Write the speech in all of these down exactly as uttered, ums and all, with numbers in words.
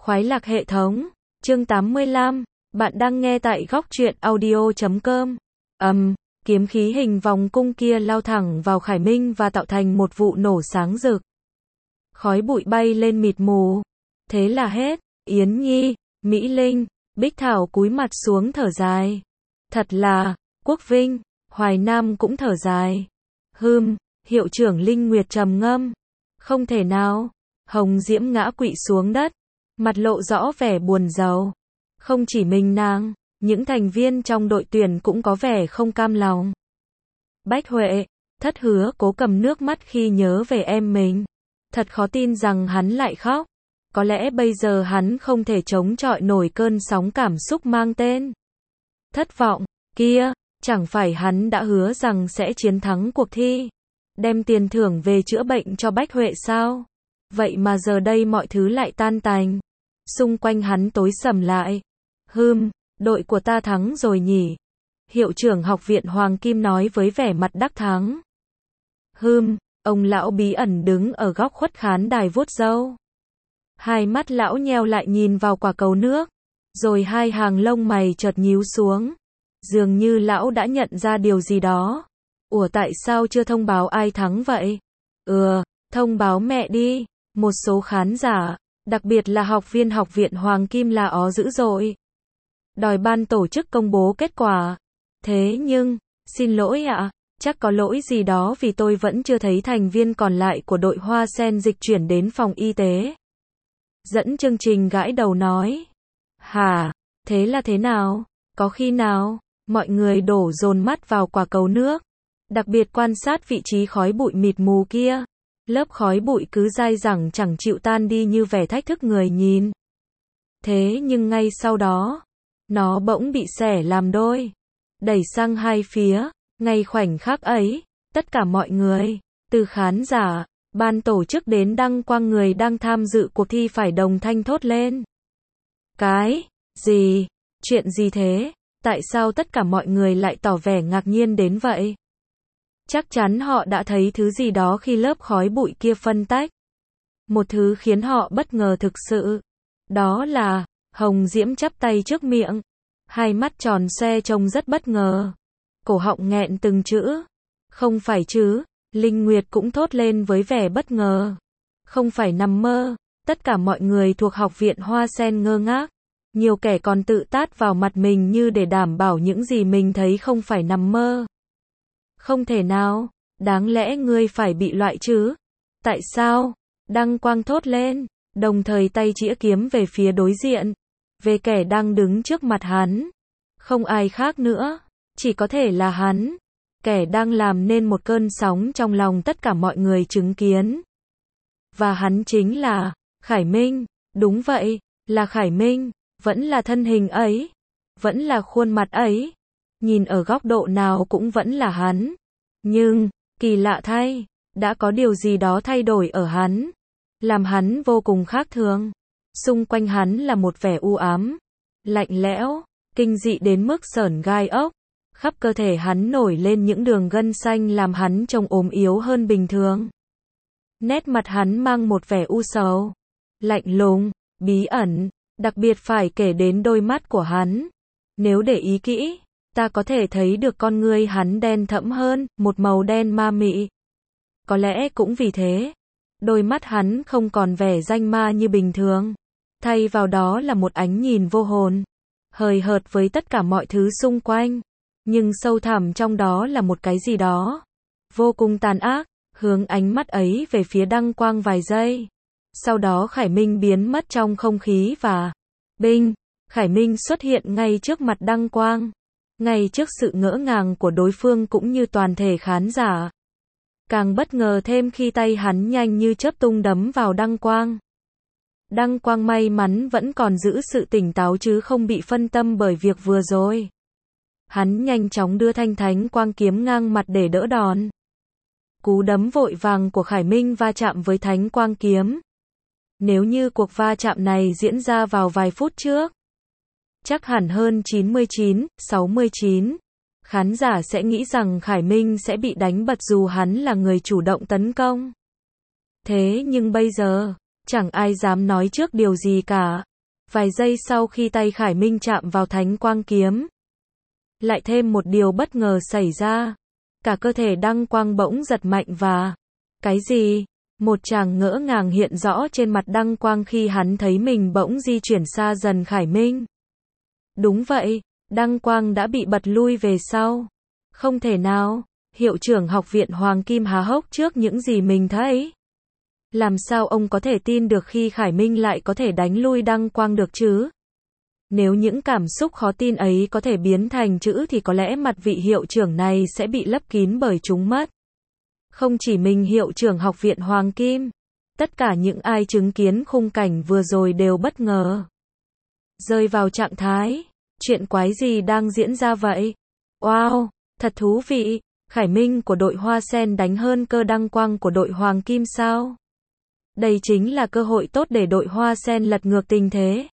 Khoái lạc hệ thống, chương tám mươi lăm, bạn đang nghe tại góc truyện audio chấm com. Ầm, um, kiếm khí hình vòng cung kia lao thẳng vào Khải Minh và tạo thành một vụ nổ sáng rực. Khói bụi bay lên mịt mù. Thế là hết. Yến Nhi, Mỹ Linh, Bích Thảo cúi mặt xuống thở dài. Thật là, Quốc Vinh, Hoài Nam cũng thở dài. Hừm, hiệu trưởng Linh Nguyệt trầm ngâm. Không thể nào. Hồng Diễm ngã quỵ xuống đất, mặt lộ rõ vẻ buồn rầu. Không chỉ mình nàng, những thành viên trong đội tuyển cũng có vẻ không cam lòng. Bách Huệ, Thất Hứa cố cầm nước mắt khi nhớ về em mình. Thật khó tin rằng hắn lại khóc. Có lẽ bây giờ hắn không thể chống chọi nổi cơn sóng cảm xúc mang tên thất vọng kia. Chẳng phải hắn đã hứa rằng sẽ chiến thắng cuộc thi, đem tiền thưởng về chữa bệnh cho Bách Huệ sao? Vậy mà giờ đây mọi thứ lại tan tành. Xung quanh hắn tối sầm lại. Hừm, đội của ta thắng rồi nhỉ? Hiệu trưởng học viện Hoàng Kim nói với vẻ mặt đắc thắng. Hừm, ông lão bí ẩn đứng ở góc khuất khán đài vuốt râu. Hai mắt lão nheo lại nhìn vào quả cầu nước, rồi hai hàng lông mày chợt nhíu xuống. Dường như lão đã nhận ra điều gì đó. Ủa tại sao chưa thông báo ai thắng vậy? Ừ, thông báo mẹ đi. Một số khán giả, đặc biệt là học viên học viện Hoàng Kim la ó dữ dội. Đòi ban tổ chức công bố kết quả. Thế nhưng, xin lỗi ạ, chắc có lỗi gì đó vì tôi vẫn chưa thấy thành viên còn lại của đội Hoa Sen dịch chuyển đến phòng y tế. Dẫn chương trình gãi đầu nói. Hả, thế là thế nào? Có khi nào? Mọi người đổ dồn mắt vào quả cầu nước, đặc biệt quan sát vị trí khói bụi mịt mù kia. Lớp khói bụi cứ dai dẳng chẳng chịu tan đi như vẻ thách thức người nhìn. Thế nhưng ngay sau đó, nó bỗng bị xẻ làm đôi, đẩy sang hai phía. Ngay khoảnh khắc ấy, tất cả mọi người, từ khán giả, ban tổ chức đến đăng quang người đang tham dự cuộc thi phải đồng thanh thốt lên. Cái gì? Chuyện gì thế? Tại sao tất cả mọi người lại tỏ vẻ ngạc nhiên đến vậy? Chắc chắn họ đã thấy thứ gì đó khi lớp khói bụi kia phân tách. Một thứ khiến họ bất ngờ thực sự. Đó là, Hồng Diễm chắp tay trước miệng. Hai mắt tròn xoe trông rất bất ngờ. Cổ họng nghẹn từng chữ. Không phải chứ, Linh Nguyệt cũng thốt lên với vẻ bất ngờ. Không phải nằm mơ. Tất cả mọi người thuộc học viện Hoa Sen ngơ ngác. Nhiều kẻ còn tự tát vào mặt mình như để đảm bảo những gì mình thấy không phải nằm mơ. Không thể nào, đáng lẽ ngươi phải bị loại chứ? Tại sao? Đăng quang thốt lên, đồng thời tay chĩa kiếm về phía đối diện, về kẻ đang đứng trước mặt hắn. Không ai khác nữa, chỉ có thể là hắn, kẻ đang làm nên một cơn sóng trong lòng tất cả mọi người chứng kiến. Và hắn chính là Khải Minh. Đúng vậy, là Khải Minh. Vẫn là thân hình ấy, vẫn là khuôn mặt ấy, nhìn ở góc độ nào cũng vẫn là hắn. Nhưng, kỳ lạ thay, đã có điều gì đó thay đổi ở hắn, làm hắn vô cùng khác thường. Xung quanh hắn là một vẻ u ám, lạnh lẽo, kinh dị đến mức sởn gai ốc. Khắp cơ thể hắn nổi lên những đường gân xanh làm hắn trông ốm yếu hơn bình thường. Nét mặt hắn mang một vẻ u sầu, lạnh lùng, bí ẩn. Đặc biệt phải kể đến đôi mắt của hắn. Nếu để ý kỹ, ta có thể thấy được con ngươi hắn đen thẫm hơn, một màu đen ma mị. Có lẽ cũng vì thế, đôi mắt hắn không còn vẻ danh ma như bình thường. Thay vào đó là một ánh nhìn vô hồn, hời hợt với tất cả mọi thứ xung quanh. Nhưng sâu thẳm trong đó là một cái gì đó vô cùng tàn ác. Hướng ánh mắt ấy về phía đăng quang vài giây. Sau đó Khải Minh biến mất trong không khí và binh, Khải Minh xuất hiện ngay trước mặt đăng quang, ngay trước sự ngỡ ngàng của đối phương cũng như toàn thể khán giả. Càng bất ngờ thêm khi tay hắn nhanh như chớp tung đấm vào đăng quang. Đăng quang may mắn vẫn còn giữ sự tỉnh táo chứ không bị phân tâm bởi việc vừa rồi. Hắn nhanh chóng đưa thanh thánh quang kiếm ngang mặt để đỡ đòn. Cú đấm vội vàng của Khải Minh va chạm với thánh quang kiếm. Nếu như cuộc va chạm này diễn ra vào vài phút trước, chắc hẳn hơn chín mươi chín, sáu mươi chín, khán giả sẽ nghĩ rằng Khải Minh sẽ bị đánh bật dù hắn là người chủ động tấn công. Thế nhưng bây giờ, chẳng ai dám nói trước điều gì cả. Vài giây sau khi tay Khải Minh chạm vào thánh quang kiếm, lại thêm một điều bất ngờ xảy ra. Cả cơ thể đăng quang bỗng giật mạnh và... Cái gì? Một tràng ngỡ ngàng hiện rõ trên mặt đăng quang khi hắn thấy mình bỗng di chuyển xa dần Khải Minh. Đúng vậy, đăng quang đã bị bật lui về sau. Không thể nào, hiệu trưởng học viện Hoàng Kim há hốc trước những gì mình thấy. Làm sao ông có thể tin được khi Khải Minh lại có thể đánh lui đăng quang được chứ? Nếu những cảm xúc khó tin ấy có thể biến thành chữ thì có lẽ mặt vị hiệu trưởng này sẽ bị lấp kín bởi chúng mất. Không chỉ mình hiệu trưởng học viện Hoàng Kim, tất cả những ai chứng kiến khung cảnh vừa rồi đều bất ngờ. Rơi vào trạng thái, chuyện quái gì đang diễn ra vậy? Wow, thật thú vị, Khải Minh của đội Hoa Sen đánh hơn cơ đăng quang của đội Hoàng Kim sao? Đây chính là cơ hội tốt để đội Hoa Sen lật ngược tình thế.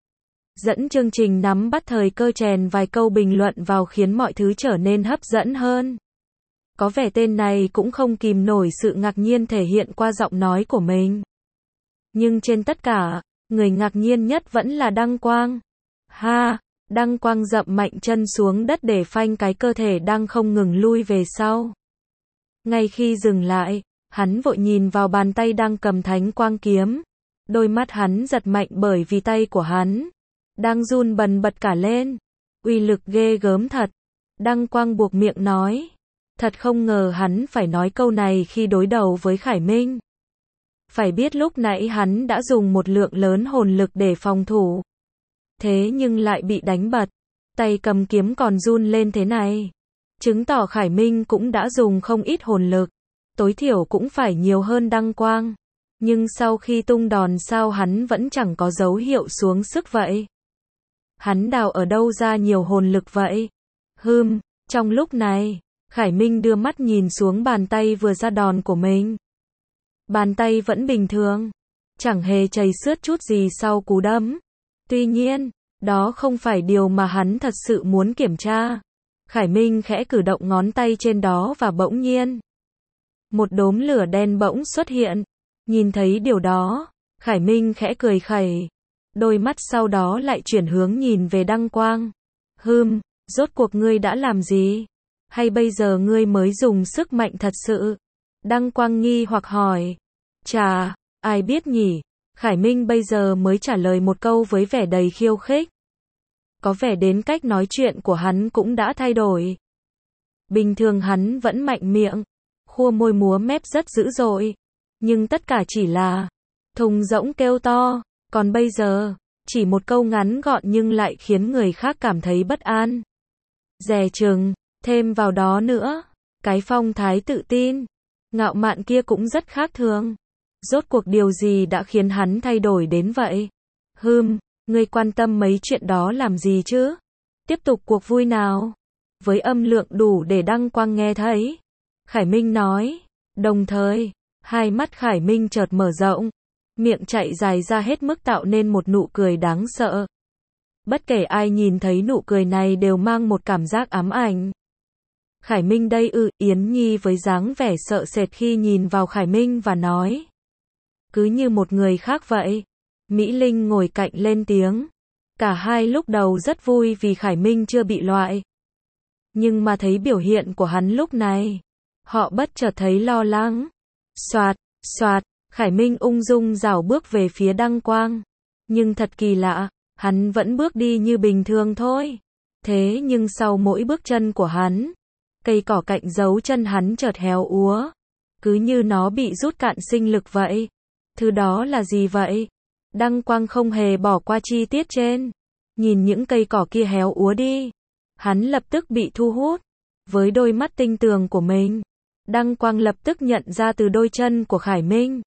Dẫn chương trình nắm bắt thời cơ chèn vài câu bình luận vào khiến mọi thứ trở nên hấp dẫn hơn. Có vẻ tên này cũng không kìm nổi sự ngạc nhiên thể hiện qua giọng nói của mình. Nhưng trên tất cả, người ngạc nhiên nhất vẫn là Đăng Quang. Ha, Đăng Quang dậm mạnh chân xuống đất để phanh cái cơ thể đang không ngừng lui về sau. Ngay khi dừng lại, hắn vội nhìn vào bàn tay đang cầm thánh quang kiếm. Đôi mắt hắn giật mạnh bởi vì tay của hắn đang run bần bật cả lên. Uy lực ghê gớm thật. Đăng Quang buộc miệng nói. Thật không ngờ hắn phải nói câu này khi đối đầu với Khải Minh. Phải biết lúc nãy hắn đã dùng một lượng lớn hồn lực để phòng thủ. Thế nhưng lại bị đánh bật. Tay cầm kiếm còn run lên thế này. Chứng tỏ Khải Minh cũng đã dùng không ít hồn lực. Tối thiểu cũng phải nhiều hơn Đăng Quang. Nhưng sau khi tung đòn sao hắn vẫn chẳng có dấu hiệu xuống sức vậy? Hắn đào ở đâu ra nhiều hồn lực vậy? Hừm, trong lúc này, Khải Minh đưa mắt nhìn xuống bàn tay vừa ra đòn của mình. Bàn tay vẫn bình thường, chẳng hề chảy xước chút gì sau cú đấm. Tuy nhiên, đó không phải điều mà hắn thật sự muốn kiểm tra. Khải Minh khẽ cử động ngón tay trên đó và bỗng nhiên, một đốm lửa đen bỗng xuất hiện. Nhìn thấy điều đó, Khải Minh khẽ cười khẩy. Đôi mắt sau đó lại chuyển hướng nhìn về Đăng Quang. Hừm, rốt cuộc ngươi đã làm gì? Hay bây giờ ngươi mới dùng sức mạnh thật sự? Đăng Quang nghi hoặc hỏi. Chà, ai biết nhỉ? Khải Minh bây giờ mới trả lời một câu với vẻ đầy khiêu khích. Có vẻ đến cách nói chuyện của hắn cũng đã thay đổi. Bình thường hắn vẫn mạnh miệng, khua môi múa mép rất dữ dội. Nhưng tất cả chỉ là thùng rỗng kêu to. Còn bây giờ, chỉ một câu ngắn gọn nhưng lại khiến người khác cảm thấy bất an. Dè chừng, thêm vào đó nữa, cái phong thái tự tin, ngạo mạn kia cũng rất khác thường. Rốt cuộc điều gì đã khiến hắn thay đổi đến vậy? Hừm, ngươi quan tâm mấy chuyện đó làm gì chứ? Tiếp tục cuộc vui nào. Với âm lượng đủ để Đăng Quang nghe thấy. Khải Minh nói. Đồng thời, hai mắt Khải Minh chợt mở rộng. Miệng chạy dài ra hết mức tạo nên một nụ cười đáng sợ. Bất kể ai nhìn thấy nụ cười này đều mang một cảm giác ám ảnh. Khải Minh đây ư? Yến Nhi với dáng vẻ sợ sệt khi nhìn vào Khải Minh và nói. Cứ như một người khác vậy. Mỹ Linh ngồi cạnh lên tiếng. Cả hai lúc đầu rất vui vì Khải Minh chưa bị loại. Nhưng mà thấy biểu hiện của hắn lúc này, họ bất chợt thấy lo lắng. Soạt, soạt, Khải Minh ung dung rảo bước về phía Đăng Quang. Nhưng thật kỳ lạ, hắn vẫn bước đi như bình thường thôi. Thế nhưng sau mỗi bước chân của hắn, cây cỏ cạnh dấu chân hắn chợt héo úa. Cứ như nó bị rút cạn sinh lực vậy. Thứ đó là gì vậy? Đăng Quang không hề bỏ qua chi tiết trên. Nhìn những cây cỏ kia héo úa đi. Hắn lập tức bị thu hút. Với đôi mắt tinh tường của mình, Đăng Quang lập tức nhận ra từ đôi chân của Khải Minh.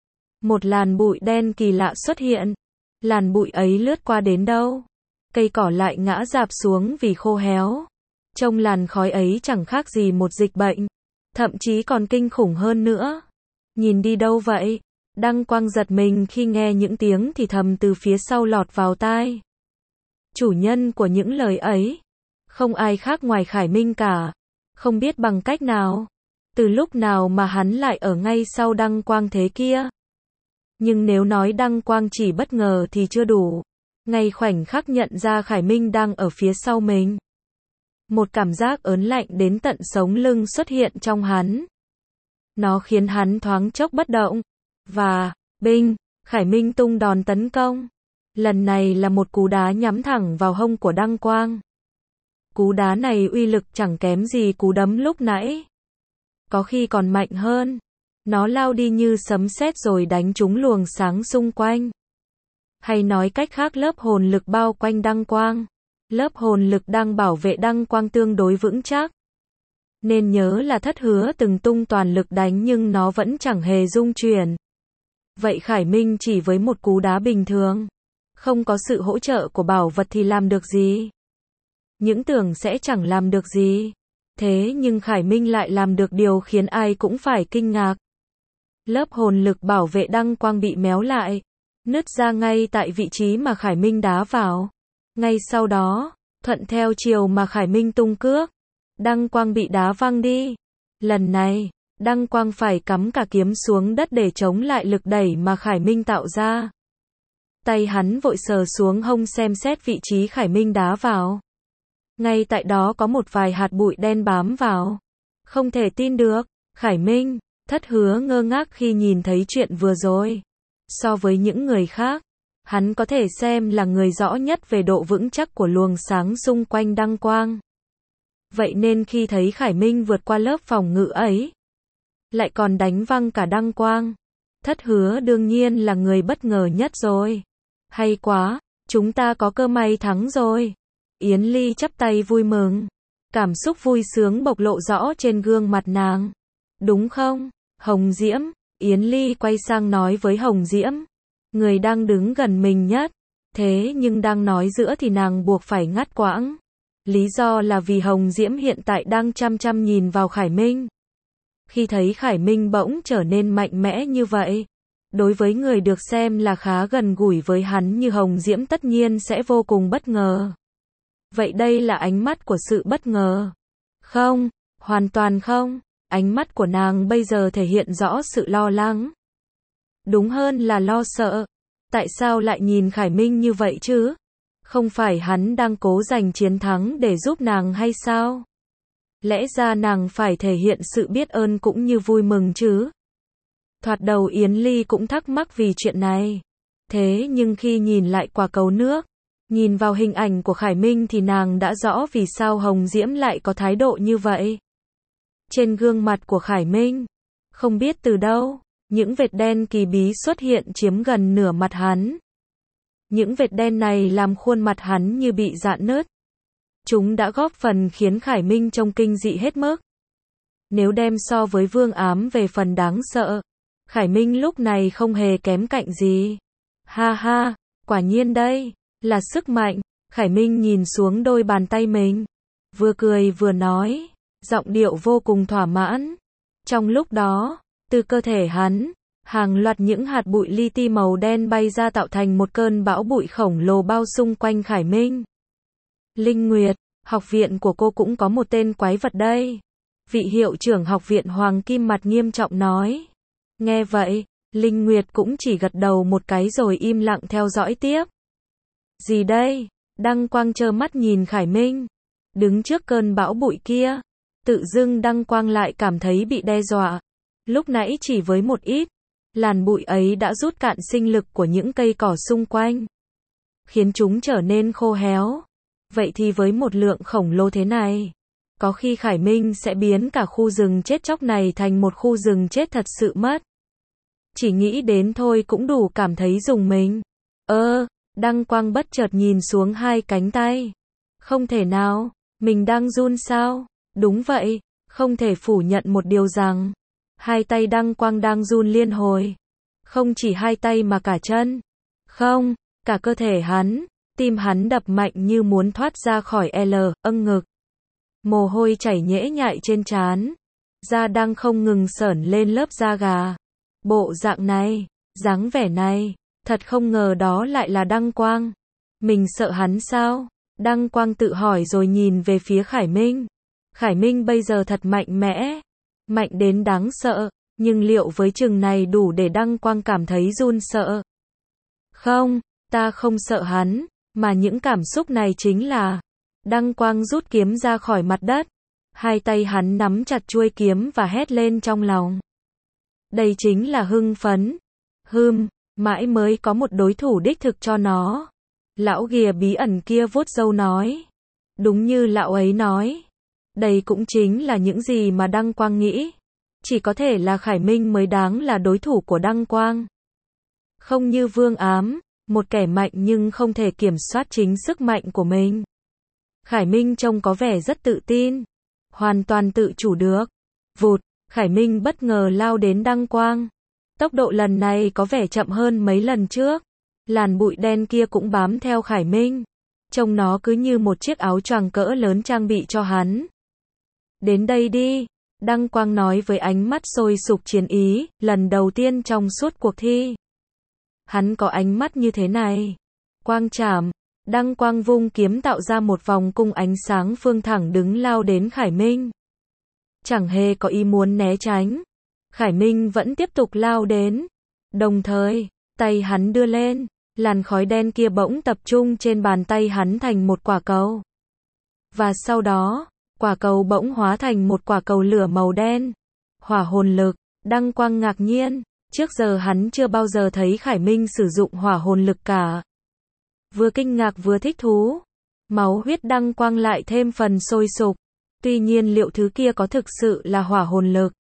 Một làn bụi đen kỳ lạ xuất hiện. Làn bụi ấy lướt qua đến đâu, cây cỏ lại ngã rạp xuống vì khô héo. Trông làn khói ấy chẳng khác gì một dịch bệnh. Thậm chí còn kinh khủng hơn nữa. Nhìn đi đâu vậy? Đăng Quang giật mình khi nghe những tiếng thì thầm từ phía sau lọt vào tai. Chủ nhân của những lời ấy, không ai khác ngoài Khải Minh cả. Không biết bằng cách nào, từ lúc nào mà hắn lại ở ngay sau Đăng Quang thế kia. Nhưng nếu nói Đăng Quang chỉ bất ngờ thì chưa đủ. ngay khoảnh khắc nhận ra Khải Minh đang ở phía sau mình. Một cảm giác ớn lạnh đến tận sống lưng xuất hiện trong hắn. Nó khiến hắn thoáng chốc bất động. Và, binh, Khải Minh tung đòn tấn công. Lần này là một cú đá nhắm thẳng vào hông của Đăng Quang. Cú đá này uy lực chẳng kém gì cú đấm lúc nãy. Có khi còn mạnh hơn. Nó lao đi như sấm sét rồi đánh trúng luồng sáng xung quanh. Hay nói cách khác, lớp hồn lực bao quanh Đăng Quang. Lớp hồn lực đang bảo vệ Đăng Quang tương đối vững chắc. Nên nhớ là Thất Hứa từng tung toàn lực đánh nhưng nó vẫn chẳng hề rung chuyển. Vậy Khải Minh chỉ với một cú đá bình thường, không có sự hỗ trợ của bảo vật thì làm được gì? Những tưởng sẽ chẳng làm được gì. Thế nhưng Khải Minh lại làm được điều khiến ai cũng phải kinh ngạc. Lớp hồn lực bảo vệ Đăng Quang bị méo lại, nứt ra ngay tại vị trí mà Khải Minh đá vào. Ngay sau đó, thuận theo chiều mà Khải Minh tung cước, Đăng Quang bị đá văng đi. Lần này, Đăng Quang phải cắm cả kiếm xuống đất để chống lại lực đẩy mà Khải Minh tạo ra. Tay hắn vội sờ xuống hông xem xét vị trí Khải Minh đá vào. Ngay tại đó có một vài hạt bụi đen bám vào. Không thể tin được, Khải Minh, Thất Hứa ngơ ngác khi nhìn thấy chuyện vừa rồi. So với những người khác, hắn có thể xem là người rõ nhất về độ vững chắc của luồng sáng xung quanh Đăng Quang. Vậy nên khi thấy Khải Minh vượt qua lớp phòng ngự ấy, lại còn đánh văng cả Đăng Quang, Thất Hứa đương nhiên là người bất ngờ nhất rồi. Hay quá, chúng ta có cơ may thắng rồi. Yến Ly chắp tay vui mừng. Cảm xúc vui sướng bộc lộ rõ trên gương mặt nàng. Đúng không, Hồng Diễm? Yến Ly quay sang nói với Hồng Diễm, người đang đứng gần mình nhất. Thế nhưng đang nói giữa thì nàng buộc phải ngắt quãng. Lý do là vì Hồng Diễm hiện tại đang chăm chăm nhìn vào Khải Minh. Khi thấy Khải Minh bỗng trở nên mạnh mẽ như vậy, đối với người được xem là khá gần gũi với hắn như Hồng Diễm tất nhiên sẽ vô cùng bất ngờ. Vậy đây là ánh mắt của sự bất ngờ? Không, hoàn toàn không. Ánh mắt của nàng bây giờ thể hiện rõ sự lo lắng. Đúng hơn là lo sợ. Tại sao lại nhìn Khải Minh như vậy chứ? Không phải hắn đang cố giành chiến thắng để giúp nàng hay sao? Lẽ ra nàng phải thể hiện sự biết ơn cũng như vui mừng chứ. Thoạt đầu Yến Ly cũng thắc mắc vì chuyện này. Thế nhưng khi nhìn lại quả cầu nước, nhìn vào hình ảnh của Khải Minh thì nàng đã rõ vì sao Hồng Diễm lại có thái độ như vậy. Trên gương mặt của Khải Minh, không biết từ đâu, những vệt đen kỳ bí xuất hiện chiếm gần nửa mặt hắn. Những vệt đen này làm khuôn mặt hắn như bị rạn nứt. Chúng đã góp phần khiến Khải Minh trông kinh dị hết mức. Nếu đem so với Vương Ám về phần đáng sợ, Khải Minh lúc này không hề kém cạnh gì. Ha ha, quả nhiên đây là sức mạnh. Khải Minh nhìn xuống đôi bàn tay mình, vừa cười vừa nói, giọng điệu vô cùng thỏa mãn. Trong lúc đó, từ cơ thể hắn, hàng loạt những hạt bụi li ti màu đen bay ra tạo thành một cơn bão bụi khổng lồ bao xung quanh Khải Minh. Linh Nguyệt, học viện của cô cũng có một tên quái vật đây. Vị hiệu trưởng học viện Hoàng Kim mặt nghiêm trọng nói. Nghe vậy, Linh Nguyệt cũng chỉ gật đầu một cái rồi im lặng theo dõi tiếp. Gì đây? Đăng Quang trơ mắt nhìn Khải Minh đứng trước cơn bão bụi kia. Tự dưng Đăng Quang lại cảm thấy bị đe dọa. Lúc nãy chỉ với một ít, làn bụi ấy đã rút cạn sinh lực của những cây cỏ xung quanh, khiến chúng trở nên khô héo. Vậy thì với một lượng khổng lồ thế này, có khi Khải Minh sẽ biến cả khu rừng chết chóc này thành một khu rừng chết thật sự mất. Chỉ nghĩ đến thôi cũng đủ cảm thấy rùng mình. Ơ, Đăng Quang bất chợt nhìn xuống hai cánh tay. Không thể nào, mình đang run sao? Đúng vậy, không thể phủ nhận một điều rằng, hai tay Đăng Quang đang run liên hồi. Không chỉ hai tay mà cả chân. Không, cả cơ thể hắn. Tim hắn đập mạnh như muốn thoát ra khỏi L, âng ngực. Mồ hôi chảy nhễ nhại trên trán. Da đang không ngừng sởn lên lớp da gà. Bộ dạng này, dáng vẻ này, thật không ngờ đó lại là Đăng Quang. Mình sợ hắn sao? Đăng Quang tự hỏi rồi nhìn về phía Khải Minh. Khải Minh bây giờ thật mạnh mẽ. Mạnh đến đáng sợ. Nhưng liệu với chừng này đủ để Đăng Quang cảm thấy run sợ? Không, ta không sợ hắn. Mà những cảm xúc này chính là, Đăng Quang rút kiếm ra khỏi mặt đất. Hai tay hắn nắm chặt chuôi kiếm và hét lên trong lòng. Đây chính là hưng phấn. Hừm, mãi mới có một đối thủ đích thực cho nó. Lão ghìa bí ẩn kia vuốt râu nói. Đúng như lão ấy nói. Đây cũng chính là những gì mà Đăng Quang nghĩ. Chỉ có thể là Khải Minh mới đáng là đối thủ của Đăng Quang. Không như Vương Ám, một kẻ mạnh nhưng không thể kiểm soát chính sức mạnh của mình. Khải Minh trông có vẻ rất tự tin. Hoàn toàn tự chủ được. Vụt, Khải Minh bất ngờ lao đến Đăng Quang. Tốc độ lần này có vẻ chậm hơn mấy lần trước. Làn bụi đen kia cũng bám theo Khải Minh. Trông nó cứ như một chiếc áo choàng cỡ lớn trang bị cho hắn. Đến đây đi, Đăng Quang nói với ánh mắt sôi sục chiến ý, lần đầu tiên trong suốt cuộc thi. Hắn có ánh mắt như thế này. Quang chảm, Đăng Quang vung kiếm tạo ra một vòng cung ánh sáng phương thẳng đứng lao đến Khải Minh. Chẳng hề có ý muốn né tránh. Khải Minh vẫn tiếp tục lao đến. Đồng thời, tay hắn đưa lên, làn khói đen kia bỗng tập trung trên bàn tay hắn thành một quả cầu. Và sau đó, quả cầu bỗng hóa thành một quả cầu lửa màu đen. Hỏa hồn lực, Đăng Quang ngạc nhiên, trước giờ hắn chưa bao giờ thấy Khải Minh sử dụng hỏa hồn lực cả. Vừa kinh ngạc vừa thích thú, máu huyết Đăng Quang lại thêm phần sôi sục. Tuy nhiên liệu thứ kia có thực sự là hỏa hồn lực?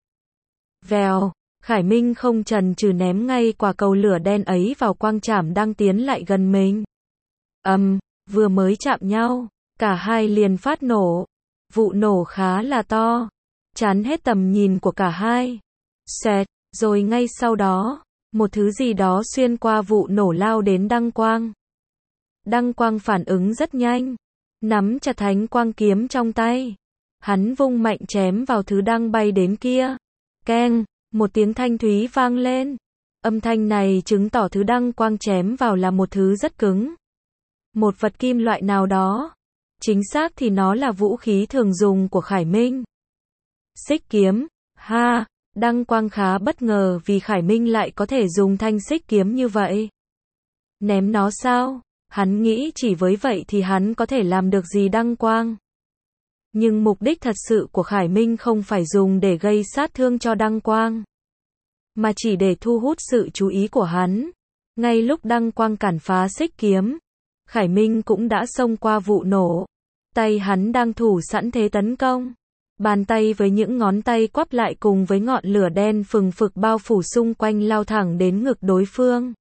Vèo, Khải Minh không chần chừ ném ngay quả cầu lửa đen ấy vào quang trảm đang tiến lại gần mình. Ầm, um, vừa mới chạm nhau, cả hai liền phát nổ. Vụ nổ khá là to, chắn hết tầm nhìn của cả hai. Xoẹt, rồi ngay sau đó, một thứ gì đó xuyên qua vụ nổ lao đến Đăng Quang. Đăng Quang phản ứng rất nhanh, nắm chặt thánh quang kiếm trong tay. Hắn vung mạnh chém vào thứ đang bay đến kia. Keng, một tiếng thanh thúy vang lên. Âm thanh này chứng tỏ thứ Đăng Quang chém vào là một thứ rất cứng. Một vật kim loại nào đó. Chính xác thì nó là vũ khí thường dùng của Khải Minh. Xích kiếm, ha, Đăng Quang khá bất ngờ vì Khải Minh lại có thể dùng thanh xích kiếm như vậy. Ném nó sao? Hắn nghĩ chỉ với vậy thì hắn có thể làm được gì Đăng Quang. Nhưng mục đích thật sự của Khải Minh không phải dùng để gây sát thương cho Đăng Quang, mà chỉ để thu hút sự chú ý của hắn. Ngay lúc Đăng Quang cản phá xích kiếm, Khải Minh cũng đã xông qua vụ nổ. Tay hắn đang thủ sẵn thế tấn công. Bàn tay với những ngón tay quắp lại cùng với ngọn lửa đen phừng phực bao phủ xung quanh lao thẳng đến ngực đối phương.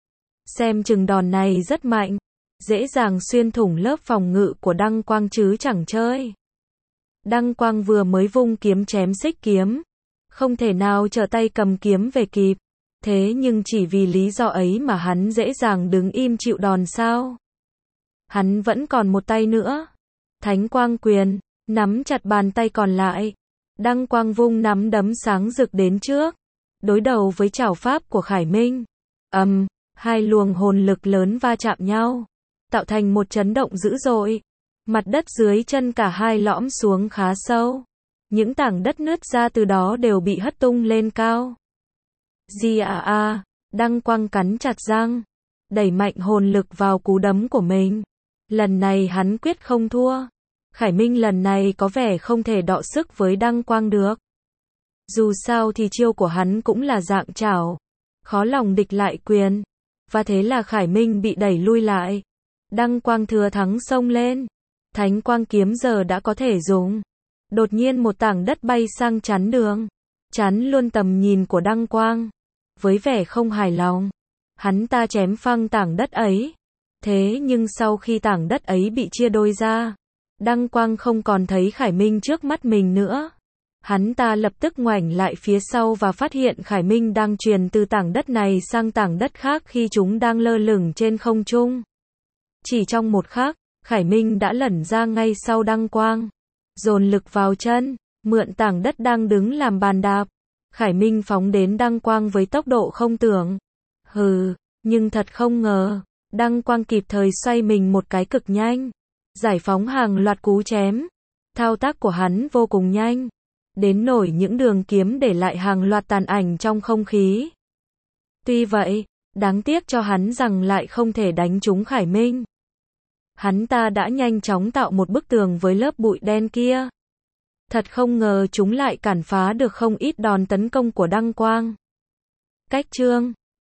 Xem chừng đòn này rất mạnh, dễ dàng xuyên thủng lớp phòng ngự của Đăng Quang chứ chẳng chơi. Đăng Quang vừa mới vung kiếm chém xích kiếm, không thể nào trở tay cầm kiếm về kịp. Thế nhưng chỉ vì lý do ấy mà hắn dễ dàng đứng im chịu đòn sao? Hắn vẫn còn một tay nữa. Thánh quang quyền, nắm chặt bàn tay còn lại. Đăng Quang vung nắm đấm sáng rực đến trước, đối đầu với trảo pháp của Khải Minh. Ầm, um, hai luồng hồn lực lớn va chạm nhau, tạo thành một chấn động dữ dội. Mặt đất dưới chân cả hai lõm xuống khá sâu. Những tảng đất nứt ra từ đó đều bị hất tung lên cao. Di à à, Đăng Quang cắn chặt răng, đẩy mạnh hồn lực vào cú đấm của mình. Lần này hắn quyết không thua. Khải Minh lần này có vẻ không thể đọ sức với Đăng Quang được. Dù sao thì chiêu của hắn cũng là dạng chảo, khó lòng địch lại quyền. Và thế là Khải Minh bị đẩy lui lại. Đăng Quang thừa thắng xông lên. Thánh quang kiếm giờ đã có thể dùng. Đột nhiên một tảng đất bay sang chắn đường, chắn luôn tầm nhìn của Đăng Quang. Với vẻ không hài lòng, hắn ta chém phăng tảng đất ấy. Thế nhưng sau khi tảng đất ấy bị chia đôi ra, Đăng Quang không còn thấy Khải Minh trước mắt mình nữa. Hắn ta lập tức ngoảnh lại phía sau và phát hiện Khải Minh đang truyền từ tảng đất này sang tảng đất khác khi chúng đang lơ lửng trên không trung. Chỉ trong một khắc, Khải Minh đã lẩn ra ngay sau Đăng Quang, dồn lực vào chân, mượn tảng đất đang đứng làm bàn đạp. Khải Minh phóng đến Đăng Quang với tốc độ không tưởng. Hừ, nhưng thật không ngờ, Đăng Quang kịp thời xoay mình một cái cực nhanh, giải phóng hàng loạt cú chém. Thao tác của hắn vô cùng nhanh, đến nổi những đường kiếm để lại hàng loạt tàn ảnh trong không khí. Tuy vậy, đáng tiếc cho hắn rằng lại không thể đánh trúng Khải Minh. hắn ta đã nhanh chóng tạo một bức tường với lớp bụi đen kia. Thật không ngờ chúng lại cản phá được không ít đòn tấn công của Đăng Quang. Cách chương